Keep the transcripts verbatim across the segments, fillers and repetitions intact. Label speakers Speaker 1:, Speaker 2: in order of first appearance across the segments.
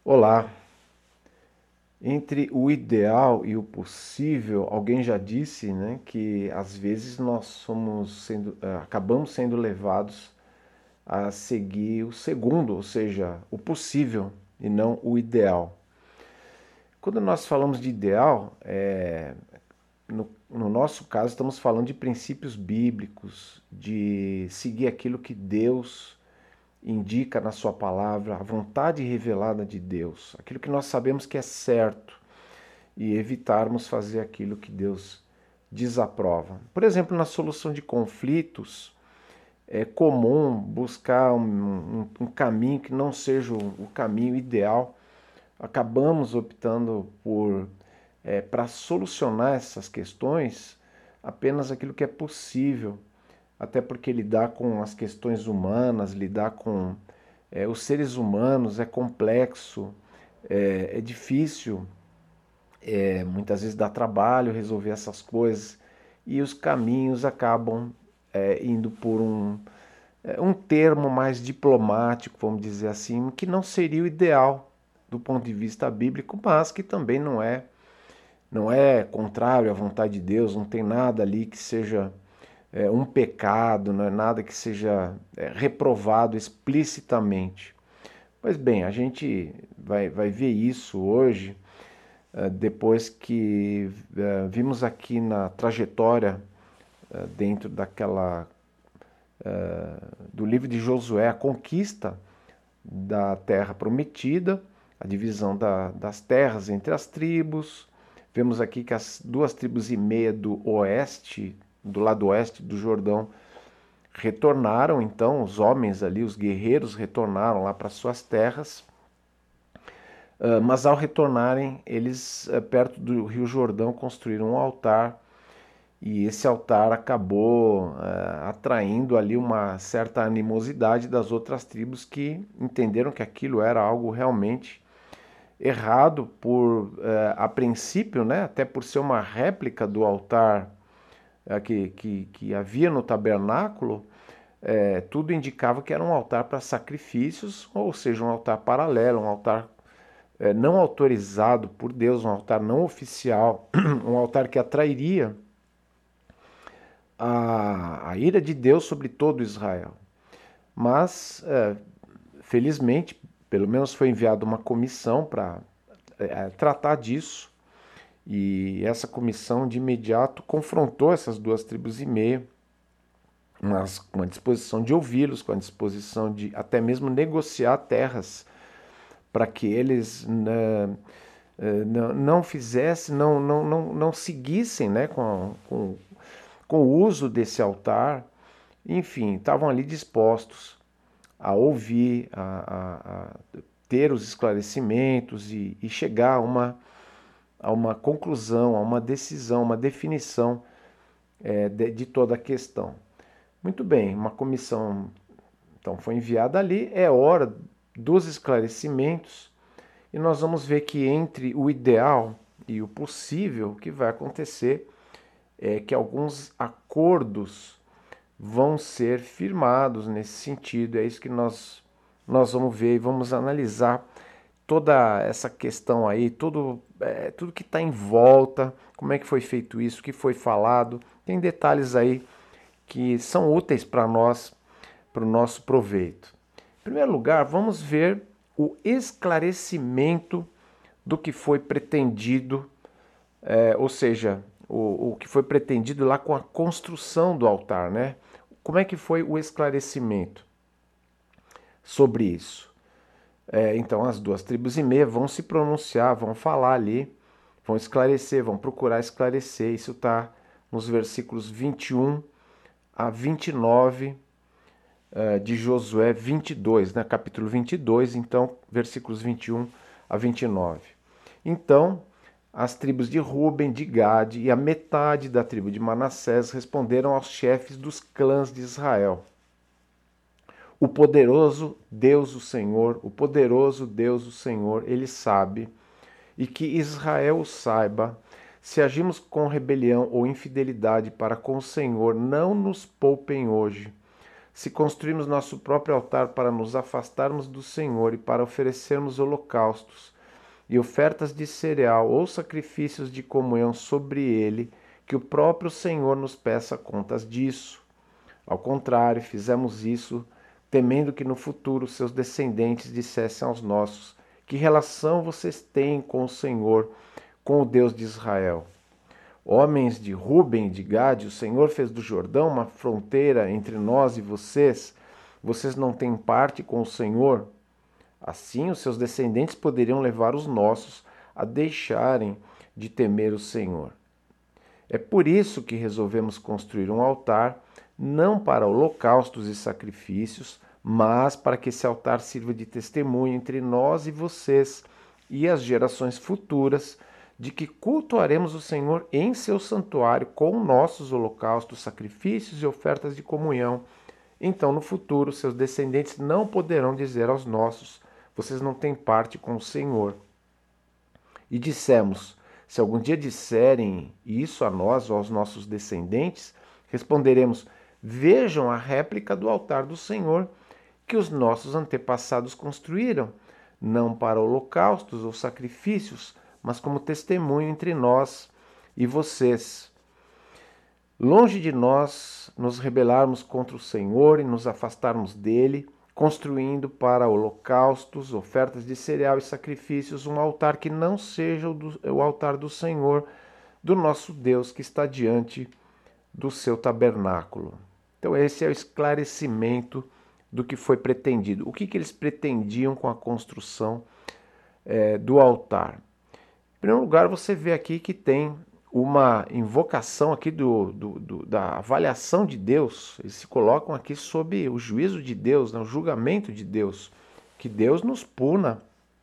Speaker 1: Olá. Entre o ideal e o possível, alguém já disse, né, que às vezes nós somos sendo, eh, acabamos sendo levados a seguir o segundo, ou seja, o possível e não o ideal. Quando nós falamos de ideal, é, no, no nosso caso estamos falando de princípios bíblicos, de seguir aquilo que Deus indica na sua palavra, a vontade revelada de Deus, aquilo que nós sabemos que é certo e evitarmos fazer aquilo que Deus desaprova. Por exemplo, na solução de conflitos, é comum buscar um, um, um caminho que não seja o, o caminho ideal. Acabamos optando por, é, para solucionar essas questões, apenas aquilo que é possível, até porque lidar com as questões humanas, lidar com é, os seres humanos é complexo, é, é difícil. É, muitas vezes dá trabalho resolver essas coisas e os caminhos acabam é, indo por um, é, um termo mais diplomático, vamos dizer assim, que não seria o ideal do ponto de vista bíblico, mas que também não é, não é contrário à vontade de Deus, não tem nada ali que seja é, um pecado, não é nada que seja é, reprovado explicitamente. Pois bem, a gente vai, vai ver isso hoje depois que uh, vimos aqui na trajetória uh, dentro daquela uh, do livro de Josué a conquista da terra prometida, a divisão da, das terras entre as tribos. Vemos aqui que as duas tribos e meia do oeste, do lado oeste do Jordão, retornaram, então os homens ali, os guerreiros retornaram lá para suas terras. Uh, mas ao retornarem, eles, uh, perto do Rio Jordão, construíram um altar e esse altar acabou uh, atraindo ali uma certa animosidade das outras tribos que entenderam que aquilo era algo realmente errado por, uh, a princípio, né, até por ser uma réplica do altar uh, que, que, que havia no tabernáculo. Uh, tudo indicava que era um altar para sacrifícios, ou seja, um altar paralelo, um altar é, não autorizado por Deus, um altar não oficial, um altar que atrairia a, a ira de Deus sobre todo Israel. Mas, é, felizmente, pelo menos foi enviada uma comissão para é, tratar disso, e essa comissão de imediato confrontou essas duas tribos e meia, mas com a disposição de ouvi-los, com a disposição de até mesmo negociar terras para que eles né, não, não fizessem, não, não, não, não seguissem né, com, com, com o uso desse altar. Enfim, estavam ali dispostos a ouvir, a, a, a ter os esclarecimentos e, e chegar a uma, a uma conclusão, a uma decisão, uma definição é, de, de toda a questão. Muito bem, uma comissão então foi enviada ali, é hora dos esclarecimentos. E nós vamos ver que entre o ideal e o possível, o que vai acontecer é que alguns acordos vão ser firmados nesse sentido. É isso que nós, nós vamos ver e vamos analisar toda essa questão aí, tudo, é, tudo que está em volta, como é que foi feito isso, o que foi falado. Tem detalhes aí que são úteis para nós, para o nosso proveito. Em primeiro lugar, vamos ver o esclarecimento do que foi pretendido, é, ou seja, o, o que foi pretendido lá com a construção do altar, né? Como é que foi o esclarecimento sobre isso? É, então, as duas tribos e meia vão se pronunciar, vão falar ali, vão esclarecer, vão procurar esclarecer. Isso está nos versículos vinte e um a vinte e nove de Josué vinte e dois, né? Capítulo vinte e dois, então, versículos vinte e um a vinte e nove. Então, as tribos de Ruben, de Gade e a metade da tribo de Manassés responderam aos chefes dos clãs de Israel: O poderoso Deus, o Senhor, o poderoso Deus, o Senhor, ele sabe, e que Israel o saiba, se agimos com rebelião ou infidelidade para com o Senhor, não nos poupem hoje. se construirmos nosso próprio altar para nos afastarmos do Senhor e para oferecermos holocaustos e ofertas de cereal ou sacrifícios de comunhão sobre ele, que o próprio Senhor nos peça contas disso. Ao contrário, fizemos isso temendo que no futuro seus descendentes dissessem aos nossos: que relação vocês têm com o Senhor, com o Deus de Israel? Homens de Ruben e de Gade, o Senhor fez do Jordão uma fronteira entre nós e vocês. Vocês não têm parte com o Senhor? Assim, os seus descendentes poderiam levar os nossos a deixarem de temer o Senhor. É por isso que resolvemos construir um altar, não para holocaustos e sacrifícios, mas para que esse altar sirva de testemunho entre nós e vocês e as gerações futuras, de que cultuaremos o Senhor em seu santuário com nossos holocaustos, sacrifícios e ofertas de comunhão. Então, no futuro, seus descendentes não poderão dizer aos nossos: vocês não têm parte com o Senhor. E dissemos: se algum dia disserem isso a nós ou aos nossos descendentes, responderemos: vejam a réplica do altar do Senhor que os nossos antepassados construíram, não para holocaustos ou sacrifícios, mas como testemunho entre nós e vocês. Longe de nós nos rebelarmos contra o Senhor e nos afastarmos dele, construindo para holocaustos, ofertas de cereal e sacrifícios um altar que não seja o, do, o altar do Senhor, do nosso Deus que está diante do seu tabernáculo. Então esse é o esclarecimento do que foi pretendido. O que, que eles pretendiam com a construção é, do altar? Em primeiro lugar, você vê aqui que tem uma invocação aqui do, do, do, da avaliação de Deus. Eles se colocam aqui sob o juízo de Deus, né, o julgamento de Deus. Que Deus nos puna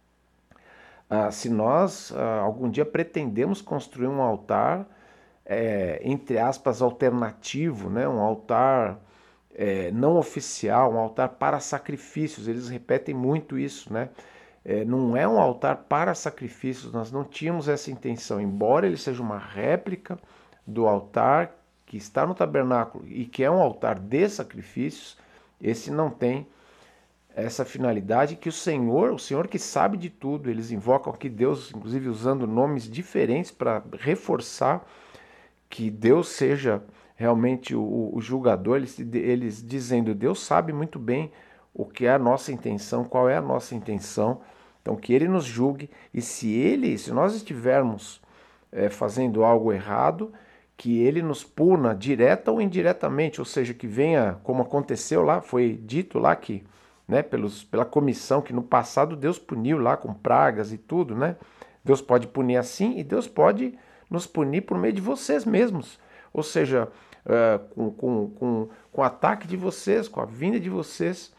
Speaker 1: ah, se nós ah, algum dia pretendemos construir um altar, é, entre aspas, alternativo, né, um altar é, não oficial, um altar para sacrifícios. Eles repetem muito isso, né? É, não é um altar para sacrifícios, nós não tínhamos essa intenção, embora ele seja uma réplica do altar que está no tabernáculo e que é um altar de sacrifícios. Esse não tem essa finalidade, que o Senhor, o Senhor que sabe de tudo, eles invocam aqui Deus, inclusive usando nomes diferentes para reforçar que Deus seja realmente o, o julgador. Eles, eles dizendo: Deus sabe muito bem o que é a nossa intenção, qual é a nossa intenção. Então que ele nos julgue, e se ele, se nós estivermos é, fazendo algo errado, que ele nos puna direta ou indiretamente, ou seja, que venha, como aconteceu lá, foi dito lá que, né, pelos, pela comissão, que no passado Deus puniu lá com pragas e tudo, né? Deus pode punir assim e Deus pode nos punir por meio de vocês mesmos, ou seja, é, com, com, com, com o ataque de vocês, com a vinda de vocês,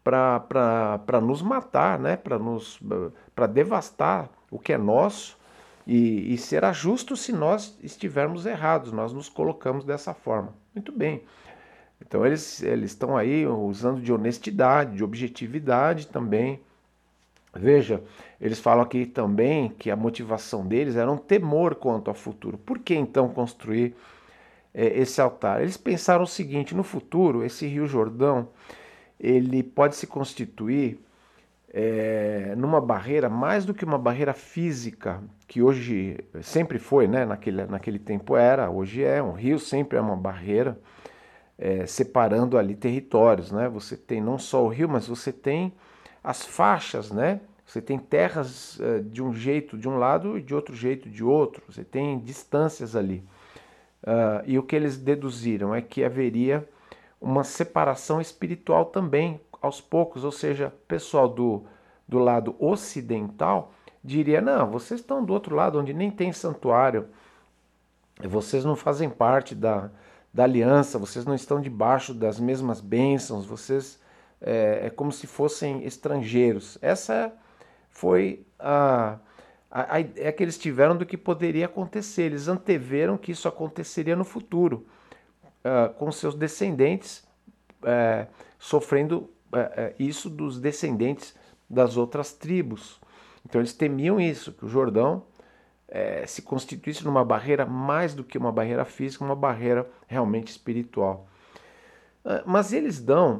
Speaker 1: para nos matar, né? para nos para devastar o que é nosso, e, e será justo se nós estivermos errados, nós nos colocamos dessa forma. Muito bem. Então eles eles estão aí usando de honestidade, de objetividade também. Veja, eles falam aqui também que a motivação deles era um temor quanto ao futuro. Por que então construir é, esse altar? Eles pensaram o seguinte: no futuro, esse Rio Jordão, ele pode se constituir é, numa barreira, mais do que uma barreira física, que hoje sempre foi, né? naquele, naquele tempo era, hoje é, um rio sempre é uma barreira, é, separando ali territórios, né? Você tem não só o rio, mas você tem as faixas, né? Você tem terras é, de um jeito de um lado e de outro jeito de outro, você tem distâncias ali. Uh, e o que eles deduziram é que haveria uma separação espiritual também, aos poucos, ou seja, o pessoal do, do lado ocidental diria: não, vocês estão do outro lado, onde nem tem santuário, vocês não fazem parte da, da aliança, vocês não estão debaixo das mesmas bênçãos, vocês é, é como se fossem estrangeiros. Essa foi a, a, a ideia que eles tiveram do que poderia acontecer. Eles anteveram que isso aconteceria no futuro, Uh, com seus descendentes, uh, sofrendo uh, uh, isso dos descendentes das outras tribos. Então eles temiam isso, que o Jordão uh, se constituísse numa barreira mais do que uma barreira física, uma barreira realmente espiritual. Mas eles dão,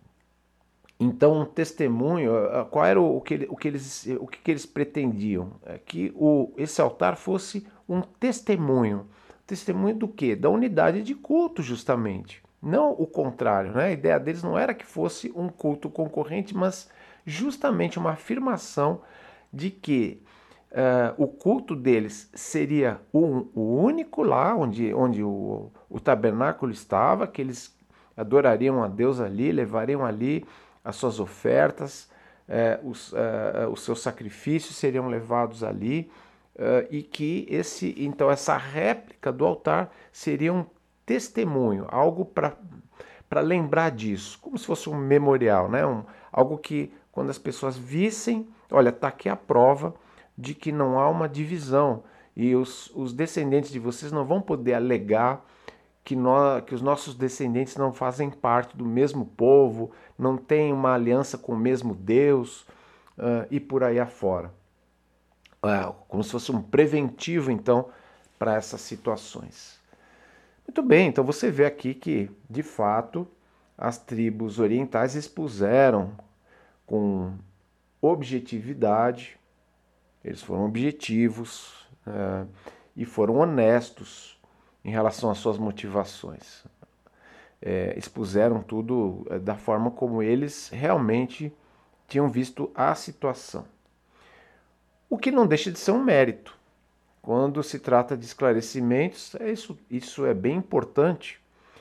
Speaker 1: então, um testemunho. Qual era o que, o que, eles, o que eles pretendiam? É que o, esse altar fosse um testemunho. Testemunho do quê? Da unidade de culto, justamente. Não o contrário, né? A ideia deles não era que fosse um culto concorrente, mas justamente uma afirmação de que uh, o culto deles seria o, o único lá, onde, onde o, o tabernáculo estava, que eles adorariam a Deus ali, levariam ali as suas ofertas, eh, os, eh, os seus sacrifícios seriam levados ali, eh, e que esse, então essa réplica do altar seria um testemunho, algo para para lembrar disso, como se fosse um memorial, né? Um, algo que quando as pessoas vissem, olha, está aqui a prova de que não há uma divisão e os, os descendentes de vocês não vão poder alegar que, nós, que os nossos descendentes não fazem parte do mesmo povo, não têm uma aliança com o mesmo Deus, uh, e por aí afora. Uh, como se fosse um preventivo, então, para essas situações. Muito bem, então você vê aqui que, de fato, as tribos orientais expuseram com objetividade, eles foram objetivos, uh, e foram honestos em relação às suas motivações. É, expuseram tudo é, da forma como eles realmente tinham visto a situação. O que não deixa de ser um mérito. Quando se trata de esclarecimentos, é isso, isso é bem importante,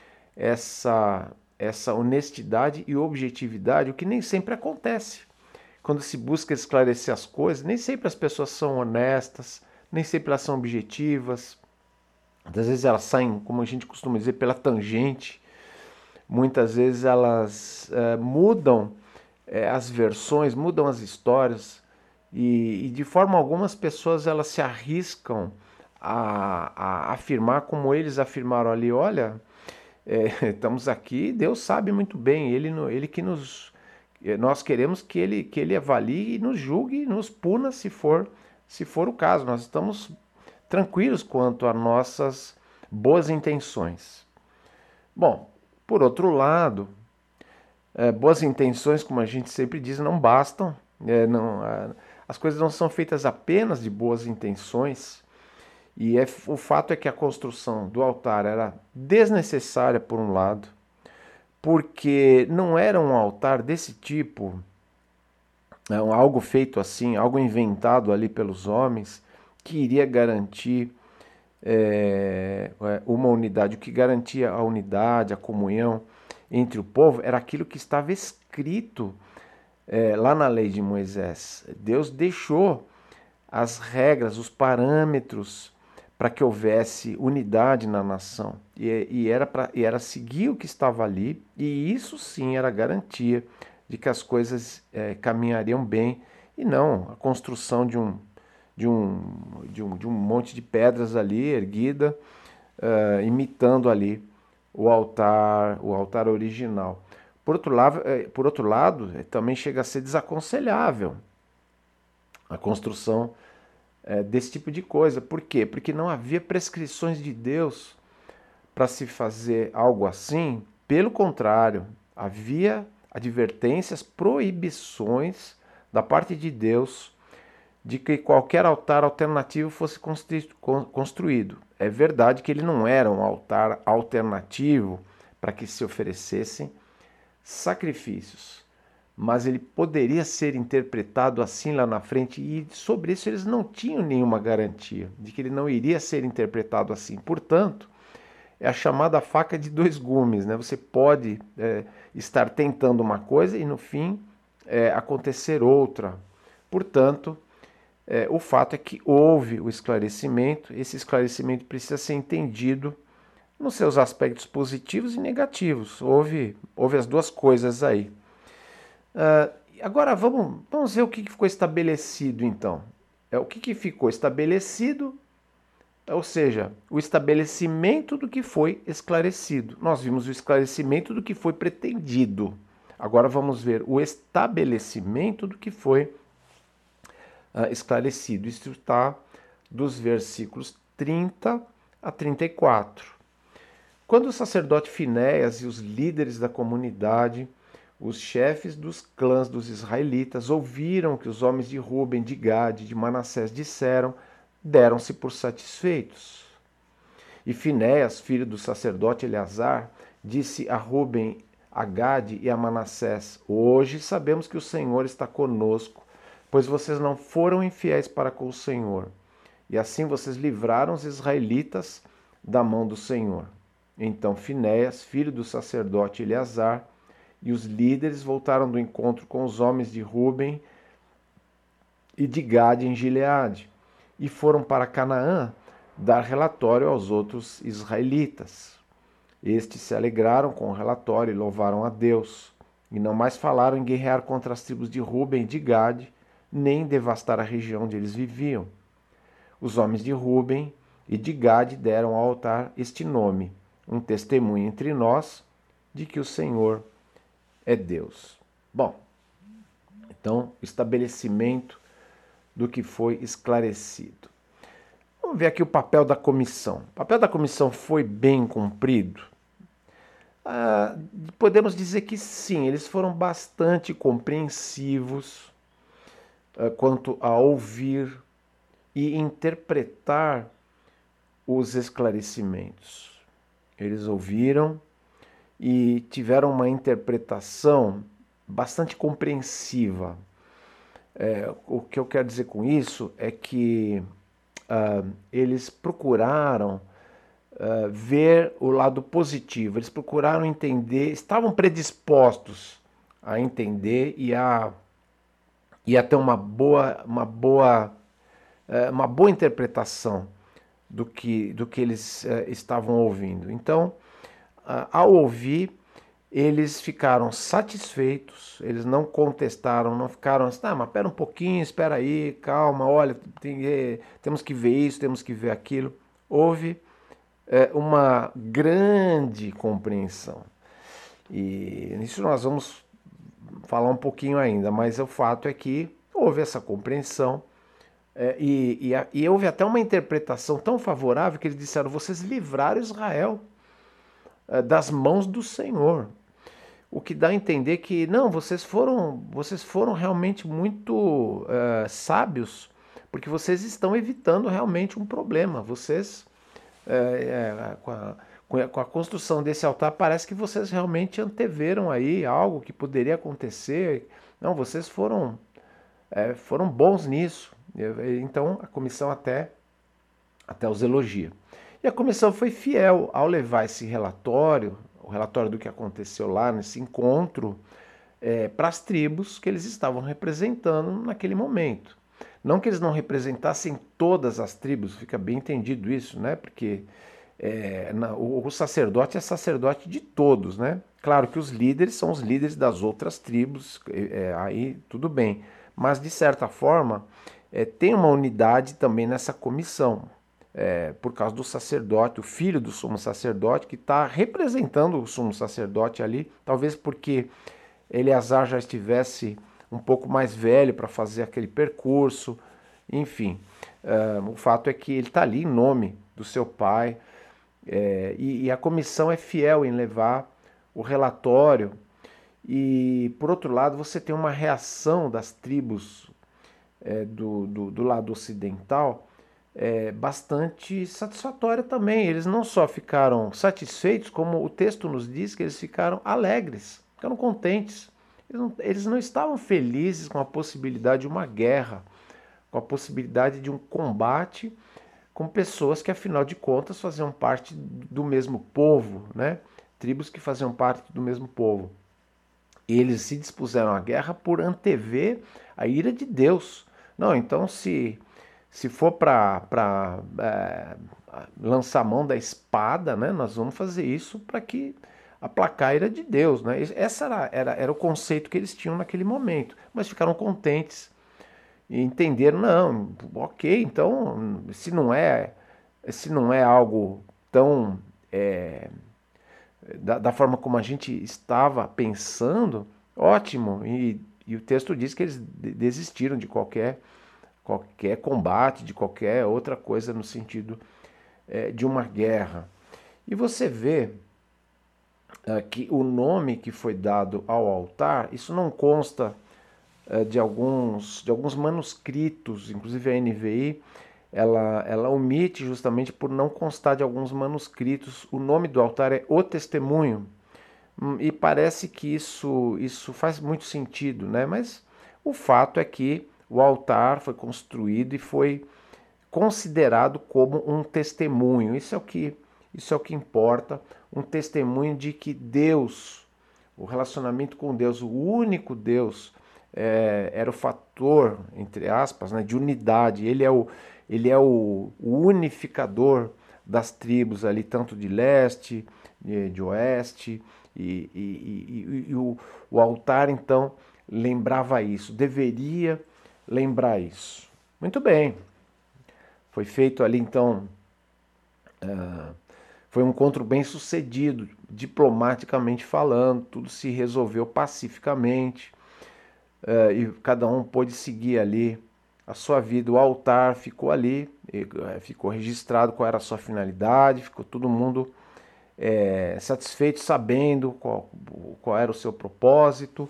Speaker 1: essa, essa honestidade e objetividade, o que nem sempre acontece. Quando se busca esclarecer as coisas, nem sempre as pessoas são honestas, nem sempre elas são objetivas. Às vezes elas saem, como a gente costuma dizer, pela tangente. Muitas vezes elas é, mudam é, as versões, mudam as histórias e, e de forma alguma as pessoas elas se arriscam a, a afirmar como eles afirmaram ali, olha, é, estamos aqui, Deus sabe muito bem, Ele, ele que nos, nós queremos que Ele, que ele avalie e nos julgue e nos puna se for, se for o caso. Nós estamos tranquilos quanto a nossas boas intenções. Bom, por outro lado, é, boas intenções, como a gente sempre diz, não bastam. É, não, é, as coisas não são feitas apenas de boas intenções. E é, o fato é que a construção do altar era desnecessária, por um lado, porque não era um altar desse tipo, é, algo feito assim, algo inventado ali pelos homens, que iria garantir é, uma unidade. O que garantia a unidade, a comunhão entre o povo era aquilo que estava escrito é, lá na lei de Moisés. Deus deixou as regras, os parâmetros para que houvesse unidade na nação. E, e, era pra, e era seguir o que estava ali, e isso sim era garantia de que as coisas é, caminhariam bem, e não a construção de um, de um, de um, de um monte de pedras ali erguida, uh, imitando ali o altar, o altar original. Por outro lado, por outro lado, também chega a ser desaconselhável a construção é, desse tipo de coisa. Por quê? Porque não havia prescrições de Deus para se fazer algo assim. Pelo contrário, havia advertências, proibições da parte de Deus de que qualquer altar alternativo fosse construído. É verdade que ele não era um altar alternativo para que se oferecessem sacrifícios, mas ele poderia ser interpretado assim lá na frente, e sobre isso eles não tinham nenhuma garantia de que ele não iria ser interpretado assim. Portanto, é a chamada faca de dois gumes, né? Você pode é, estar tentando uma coisa e no fim é, acontecer outra. Portanto, é, o fato é que houve o esclarecimento. Esse esclarecimento precisa ser entendido nos seus aspectos positivos e negativos. Houve, houve as duas coisas aí. Uh, agora vamos, vamos ver o que ficou estabelecido então. É, o que, que ficou estabelecido, ou seja, o estabelecimento do que foi esclarecido. Nós vimos o esclarecimento do que foi pretendido. Agora vamos ver o estabelecimento do que foi uh, esclarecido. Isso está dos versículos trinta a trinta e quatro. Quando o sacerdote Finéias e os líderes da comunidade, os chefes dos clãs dos israelitas, ouviram que os homens de Ruben, de Gade e de Manassés disseram, deram-se por satisfeitos. E Finéias, filho do sacerdote Eleazar, disse a Ruben, a Gade e a Manassés: Hoje sabemos que o Senhor está conosco, pois vocês não foram infiéis para com o Senhor. E assim vocês livraram os israelitas da mão do Senhor. Então Finéias, filho do sacerdote Eleazar, e os líderes voltaram do encontro com os homens de Ruben e de Gade em Gileade, e foram para Canaã dar relatório aos outros israelitas. Estes se alegraram com o relatório e louvaram a Deus, e não mais falaram em guerrear contra as tribos de Ruben e de Gade, nem em devastar a região onde eles viviam. Os homens de Ruben e de Gade deram ao altar este nome, um testemunho entre nós de que o Senhor é Deus. Bom, então, estabelecimento do que foi esclarecido. Vamos ver aqui o papel da comissão. O papel da comissão foi bem cumprido? Ah, podemos dizer que sim, eles foram bastante compreensivos ah, quanto a ouvir e interpretar os esclarecimentos. Eles ouviram e tiveram uma interpretação bastante compreensiva. É, o que eu quero dizer com isso é que uh, eles procuraram uh, ver o lado positivo, eles procuraram entender, estavam predispostos a entender e a, e a ter uma boa, uma, boa, uh, uma boa interpretação do que, do que eles uh, estavam ouvindo. Então, uh, ao ouvir, eles ficaram satisfeitos, eles não contestaram, não ficaram assim, ah, mas espera um pouquinho, espera aí, calma, olha, tem, temos que ver isso, temos que ver aquilo. Houve é, uma grande compreensão. E nisso nós vamos falar um pouquinho ainda, mas o fato é que houve essa compreensão é, e, e, e houve até uma interpretação tão favorável que eles disseram, vocês livraram Israel é, das mãos do Senhor. O que dá a entender que, não, vocês foram, vocês foram realmente muito uh, sábios, porque vocês estão evitando realmente um problema. Vocês, uh, uh, com, a, com a construção desse altar, parece que vocês realmente anteveram aí algo que poderia acontecer. Não, vocês foram, uh, foram bons nisso. Então, a comissão até, até os elogia. E a comissão foi fiel ao levar esse relatório, o relatório do que aconteceu lá nesse encontro, é, para as tribos que eles estavam representando naquele momento. Não que eles não representassem todas as tribos, fica bem entendido isso, né? Porque é, na, o, o sacerdote é sacerdote de todos, né? Claro que os líderes são os líderes das outras tribos, é, aí tudo bem. Mas, de certa forma, é, tem uma unidade também nessa comissão. É, por causa do sacerdote, o filho do sumo sacerdote, que está representando o sumo sacerdote ali, talvez porque Eleazar já estivesse um pouco mais velho para fazer aquele percurso, enfim. Uh, o fato é que ele está ali em nome do seu pai, é, e, e a comissão é fiel em levar o relatório, e por outro lado você tem uma reação das tribos é, do, do, do lado ocidental, É, bastante satisfatória também. Eles não só ficaram satisfeitos, como o texto nos diz que eles ficaram alegres, ficaram contentes. Eles não, eles não estavam felizes com a possibilidade de uma guerra, com a possibilidade de um combate com pessoas que, afinal de contas, faziam parte do mesmo povo, né? Tribos que faziam parte do mesmo povo. E eles se dispuseram à guerra por antever a ira de Deus. Não, então se... Se for para é, lançar mão da espada, né, nós vamos fazer isso para que aplacar a ira de Deus. Né? Esse era, era, era o conceito que eles tinham naquele momento. Mas ficaram contentes e entenderam, não, ok, então se não é, se não é algo tão... É, da, da forma como a gente estava pensando, ótimo. E, e o texto diz que eles desistiram de qualquer... qualquer combate, de qualquer outra coisa no sentido é, de uma guerra. E você vê uh, que o nome que foi dado ao altar, isso não consta uh, de, alguns, de alguns manuscritos, inclusive a N V I, ela, ela omite justamente por não constar de alguns manuscritos. O nome do altar é O Testemunho, e parece que isso, isso faz muito sentido, né? Mas o fato é que o altar foi construído e foi considerado como um testemunho. Isso é o que, isso é o que importa, um testemunho de que Deus, o relacionamento com Deus, o único Deus, é, era o fator, entre aspas, né, de unidade. Ele é o, ele é o, o unificador das tribos ali, tanto de leste, de, de oeste, e, e, e, e o, o altar então lembrava isso, deveria lembrar isso. Muito bem. Foi feito ali, então, uh, foi um encontro bem sucedido, diplomaticamente falando, tudo se resolveu pacificamente, uh, e cada um pôde seguir ali a sua vida. O altar ficou ali, e, uh, ficou registrado qual era a sua finalidade, ficou todo mundo é, satisfeito, sabendo qual, qual era o seu propósito,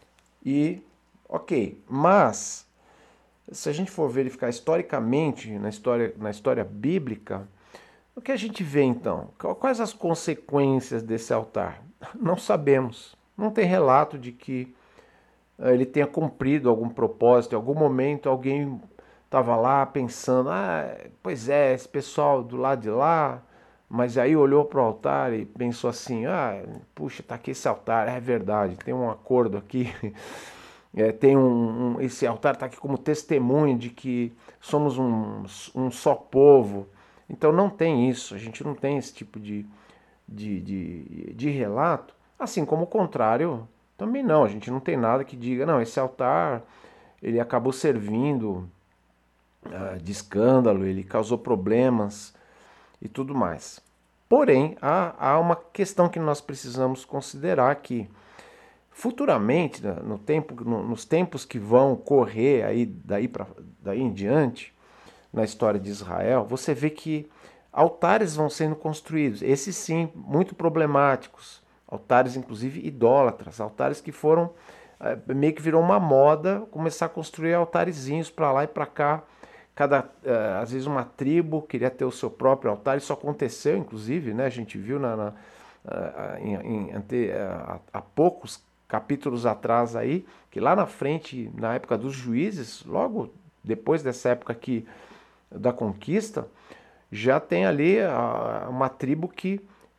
Speaker 1: e ok, mas se a gente for verificar historicamente, na história, na história bíblica, o que a gente vê então? Quais as consequências desse altar? Não sabemos. Não tem relato de que ele tenha cumprido algum propósito. Em algum momento alguém estava lá pensando, ah, pois é, esse pessoal do lado de lá, mas aí olhou para o altar e pensou assim, ah, puxa, tá aqui esse altar, é verdade, tem um acordo aqui. É, tem um, um, esse altar está aqui como testemunho de que somos um, um só povo. Então não tem isso, a gente não tem esse tipo de, de, de, de relato. Assim como o contrário, também não, a gente não tem nada que diga, não, esse altar ele acabou servindo uh, de escândalo, ele causou problemas e tudo mais. Porém, há, há uma questão que nós precisamos considerar aqui. Futuramente, no tempo, no, nos tempos que vão correr aí daí, pra, daí em diante, na história de Israel, você vê que altares vão sendo construídos, esses sim, muito problemáticos, altares inclusive idólatras, altares que foram, é, meio que virou uma moda, começar a construir altarezinhos para lá e para cá, cada, é, às vezes uma tribo queria ter o seu próprio altar, isso aconteceu inclusive, né, a gente viu na, na, em, em, ante, há, há poucos capítulos atrás aí, que lá na frente, na época dos juízes, logo depois dessa época aqui da conquista, já tem ali a, uma tribo que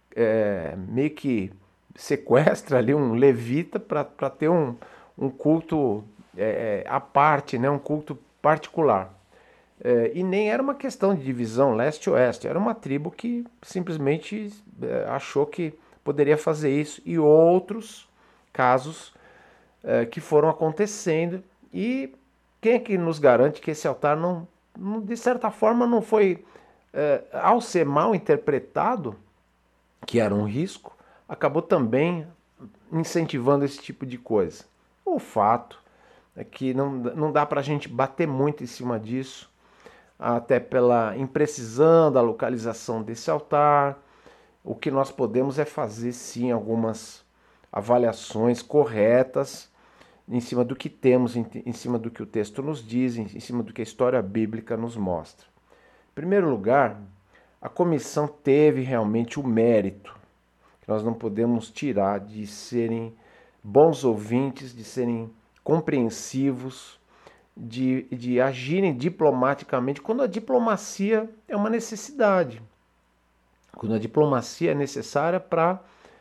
Speaker 1: é, meio que sequestra ali um levita para ter um, um culto é, à parte, né, um culto particular. É, e nem era uma questão de divisão leste-oeste, era uma tribo que simplesmente é, achou que poderia fazer isso, e outros casos é, que foram acontecendo, e quem é que nos garante que esse altar não, não de certa forma não foi, é, ao ser mal interpretado, que era um risco, acabou também incentivando esse tipo de coisa. O fato é que não, não dá para a gente bater muito em cima disso, até pela imprecisão da localização desse altar. O que nós podemos é fazer sim algumas avaliações corretas em cima do que temos, em cima do que o texto nos diz, em cima do que a história bíblica nos mostra. Em primeiro lugar, a comissão teve realmente o mérito, que nós não podemos tirar, de serem bons ouvintes, de serem compreensivos, de, de agirem diplomaticamente, quando a diplomacia é uma necessidade, quando a diplomacia é necessária para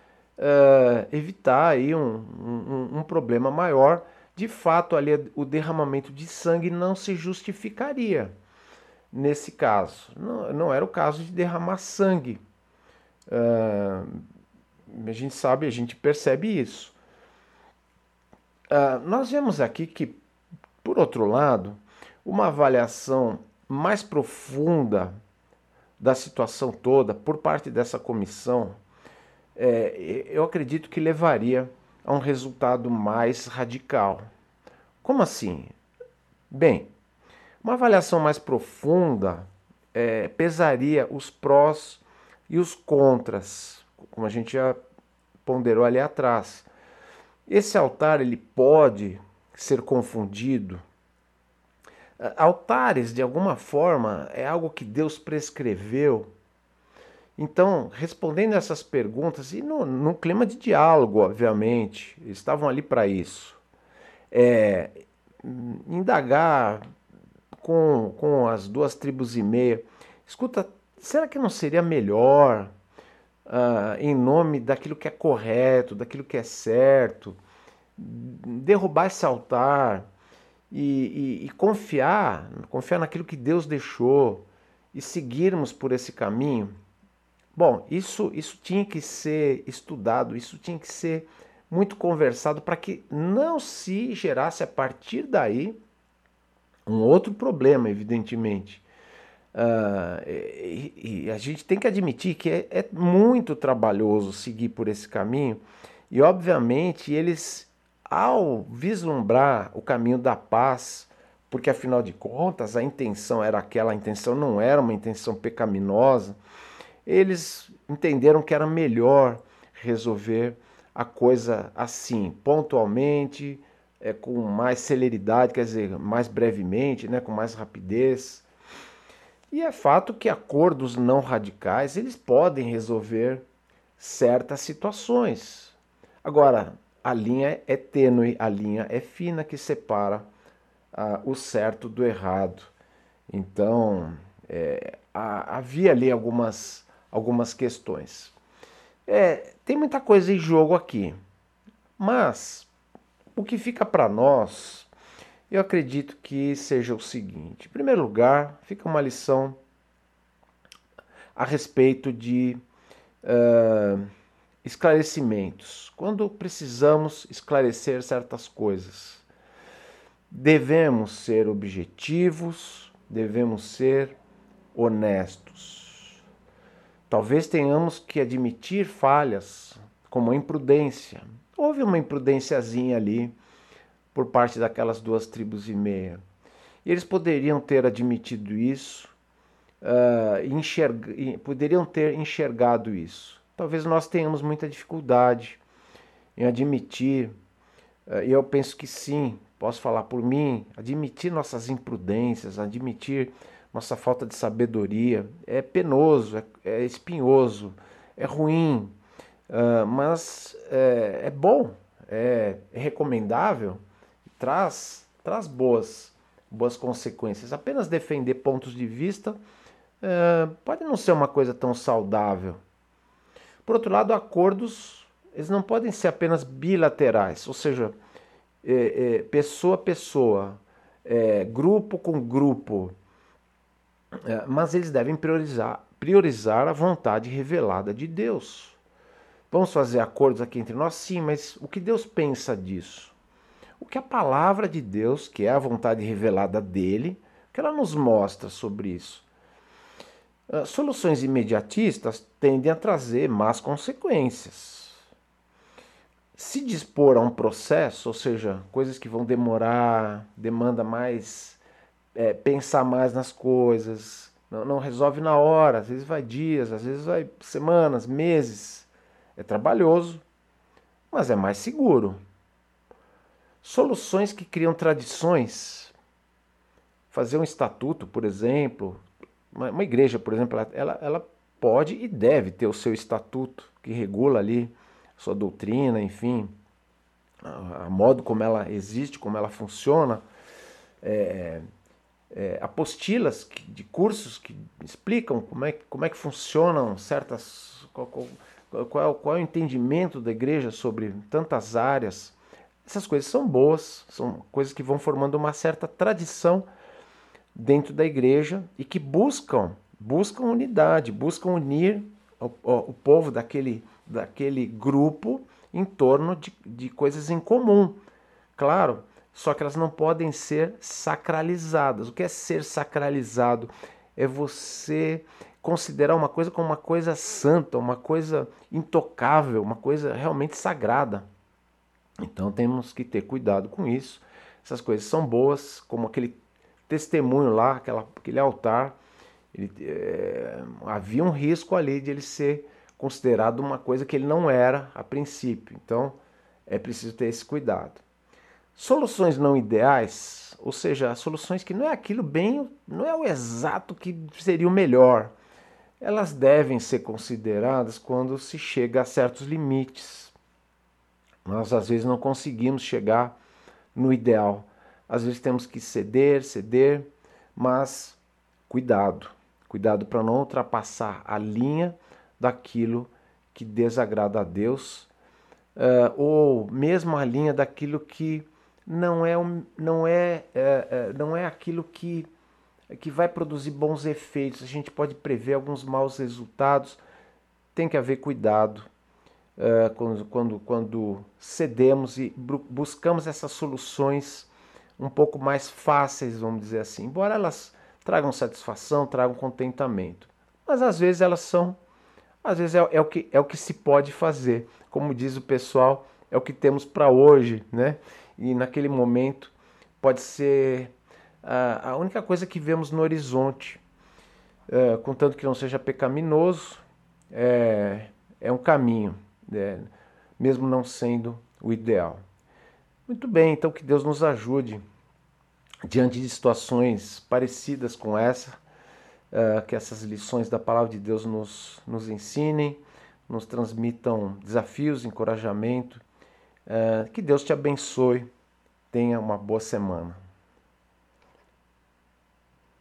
Speaker 1: Uh, evitar aí um, um, um problema maior. De fato, ali o derramamento de sangue não se justificaria nesse caso. Não, não era o caso de derramar sangue. Uh, a gente sabe, a gente percebe isso. Uh, nós vemos aqui que, por outro lado, uma avaliação mais profunda da situação toda por parte dessa comissão, É, eu acredito que levaria a um resultado mais radical. Como assim? Bem, uma avaliação mais profunda é, pesaria os prós e os contras, como a gente já ponderou ali atrás. Esse altar ele pode ser confundido. Altares, de alguma forma, é algo que Deus prescreveu. Então, respondendo essas perguntas, e no, no clima de diálogo, obviamente, eles estavam ali para isso, é, indagar com, com as duas tribos e meia, escuta, será que não seria melhor, ah, em nome daquilo que é correto, daquilo que é certo, derrubar esse altar e, e, e confiar, confiar naquilo que Deus deixou e seguirmos por esse caminho? Bom, isso, isso tinha que ser estudado, isso tinha que ser muito conversado para que não se gerasse a partir daí um outro problema, evidentemente. Uh, e, e a gente tem que admitir que é, é muito trabalhoso seguir por esse caminho, e obviamente eles, ao vislumbrar o caminho da paz, porque afinal de contas a intenção era aquela, a intenção não era uma intenção pecaminosa, eles entenderam que era melhor resolver a coisa assim, pontualmente, é, com mais celeridade, quer dizer, mais brevemente, né, com mais rapidez. E é fato que acordos não radicais eles podem resolver certas situações. Agora, a linha é tênue, a linha é fina que separa ah, o certo do errado. Então, é, havia ali algumas, algumas questões. É, tem muita coisa em jogo aqui, mas o que fica para nós, eu acredito que seja o seguinte: em primeiro lugar, fica uma lição a respeito de uh, esclarecimentos. Quando precisamos esclarecer certas coisas, devemos ser objetivos, devemos ser honestos. Talvez tenhamos que admitir falhas, como a imprudência. Houve uma imprudênciazinha ali por parte daquelas duas tribos e meia. E eles poderiam ter admitido isso, uh, enxerga, poderiam ter enxergado isso. Talvez nós tenhamos muita dificuldade em admitir, uh, e eu penso que sim, posso falar por mim, admitir nossas imprudências, admitir nossa falta de sabedoria. É penoso, é, é espinhoso, é ruim, uh, mas é, é bom, é, é recomendável, traz, traz boas, boas consequências. Apenas defender pontos de vista uh, pode não ser uma coisa tão saudável. Por outro lado, acordos eles não podem ser apenas bilaterais, ou seja, é, é, pessoa a pessoa, é, grupo com grupo, é, mas eles devem priorizar, priorizar a vontade revelada de Deus. Vamos fazer acordos aqui entre nós? Sim, mas o que Deus pensa disso? O que a palavra de Deus, que é a vontade revelada dele, que ela nos mostra sobre isso? Uh, soluções imediatistas tendem a trazer más consequências. Se dispor a um processo, ou seja, coisas que vão demorar, demanda mais, é, pensar mais nas coisas, não, não resolve na hora, às vezes vai dias, às vezes vai semanas, meses. É trabalhoso, mas é mais seguro. Soluções que criam tradições, fazer um estatuto, por exemplo, uma, uma igreja, por exemplo, ela, ela pode e deve ter o seu estatuto que regula ali sua doutrina, enfim, a, a modo como ela existe, como ela funciona, é, é, apostilas de cursos que explicam como é, como é que funcionam certas, qual, qual, qual, qual é o entendimento da igreja sobre tantas áreas. Essas coisas são boas, são coisas que vão formando uma certa tradição dentro da igreja e que buscam, buscam unidade, buscam unir o, o, o povo daquele, daquele grupo em torno de, de coisas em comum. Claro, só que elas não podem ser sacralizadas. O que é ser sacralizado? É você considerar uma coisa como uma coisa santa, uma coisa intocável, uma coisa realmente sagrada. Então temos que ter cuidado com isso. Essas coisas são boas, como aquele testemunho lá, aquela, aquele altar, Ele, é, havia um risco ali de ele ser considerado uma coisa que ele não era a princípio. Então, é preciso ter esse cuidado. Soluções não ideais, ou seja, soluções que não é aquilo bem, não é o exato que seria o melhor, elas devem ser consideradas quando se chega a certos limites. Nós às vezes não conseguimos chegar no ideal. Às vezes temos que ceder, ceder, mas cuidado. Cuidado para não ultrapassar a linha daquilo que desagrada a Deus, uh, ou mesmo a linha daquilo que não é, não é, é, é não é aquilo que, que vai produzir bons efeitos. A gente pode prever alguns maus resultados. Tem que haver cuidado uh, quando, quando, quando cedemos e buscamos essas soluções um pouco mais fáceis, vamos dizer assim, embora elas tragam satisfação, tragam contentamento. Mas às vezes elas são, às vezes é, é, o, que, é o que se pode fazer. Como diz o pessoal, é o que temos para hoje, né? E naquele momento pode ser a, a única coisa que vemos no horizonte. É, contanto que não seja pecaminoso, é, é um caminho, né? Mesmo não sendo o ideal. Muito bem, então que Deus nos ajude diante de situações parecidas com essa, uh, que essas lições da palavra de Deus nos, nos ensinem, nos transmitam desafios, encorajamento. Uh, que Deus te abençoe. Tenha uma boa semana.